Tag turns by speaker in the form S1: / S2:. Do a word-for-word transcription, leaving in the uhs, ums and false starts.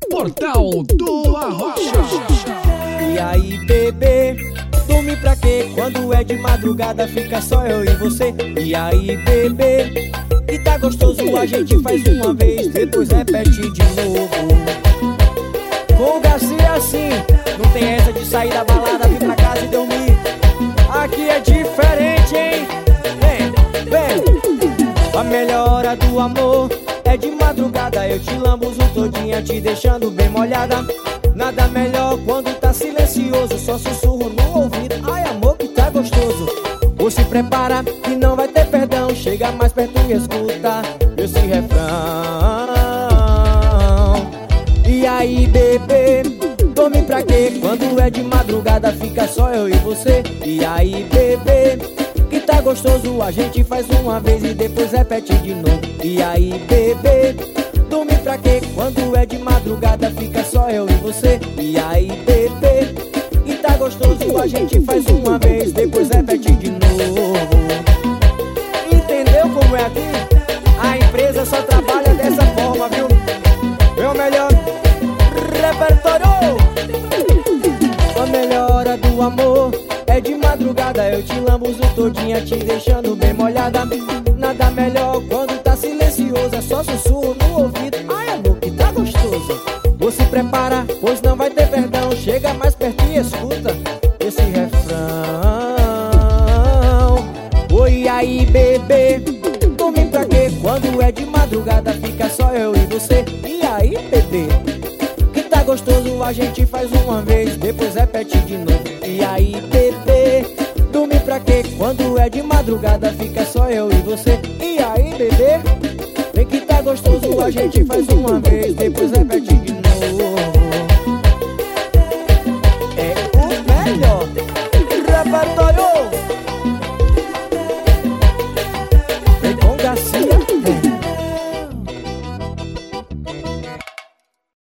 S1: Portal do Arrocha.
S2: E aí, bebê, dorme pra quê? Quando é de madrugada fica só eu e você. E aí, bebê, que tá gostoso, a gente faz uma vez, depois repete de novo. Com o Garcia assim, não tem essa de sair da balada, vir pra casa e dormir. Aqui é diferente, hein? Vem, vem. A melhor hora do amor é de madrugada, eu te lambuzo todinha, te deixando bem molhada. Nada melhor quando tá silencioso, só sussurro no ouvido. Ai, amor, que tá gostoso. Ou se prepara que não vai ter perdão, chega mais perto e escuta esse refrão. E aí, bebê, dorme pra quê? Quando é de madrugada fica só eu e você. E aí, bebê, que tá gostoso, a gente faz uma vez e depois repete de novo. E aí, bebê, dorme pra quê? Quando é de madrugada fica só eu e você. E aí, bebê, que tá gostoso, a gente faz uma vez, depois repete de novo. Entendeu como é aqui? A empresa só trabalha dessa forma, viu? Meu melhor repertório. A melhor hora do amor é de madrugada, eu te lambuzo todinha, te deixando bem molhada. Nada melhor quando tá silencioso, é só sussurro no ouvido. Ai, amor, que tá gostoso. Ou se prepara, pois não vai ter perdão, chega mais perto e escuta esse refrão. Oi, aí, bebê, dorme pra quê? Quando é de madrugada fica só eu e você. E aí, bebê, que tá gostoso, a gente faz uma vez, depois repete de novo. E aí, bebê, dorme pra quê? Quando é de madrugada fica só eu e você. E aí, bebê, vem que tá gostoso, a gente faz uma vez, depois repete de novo. É o melhor.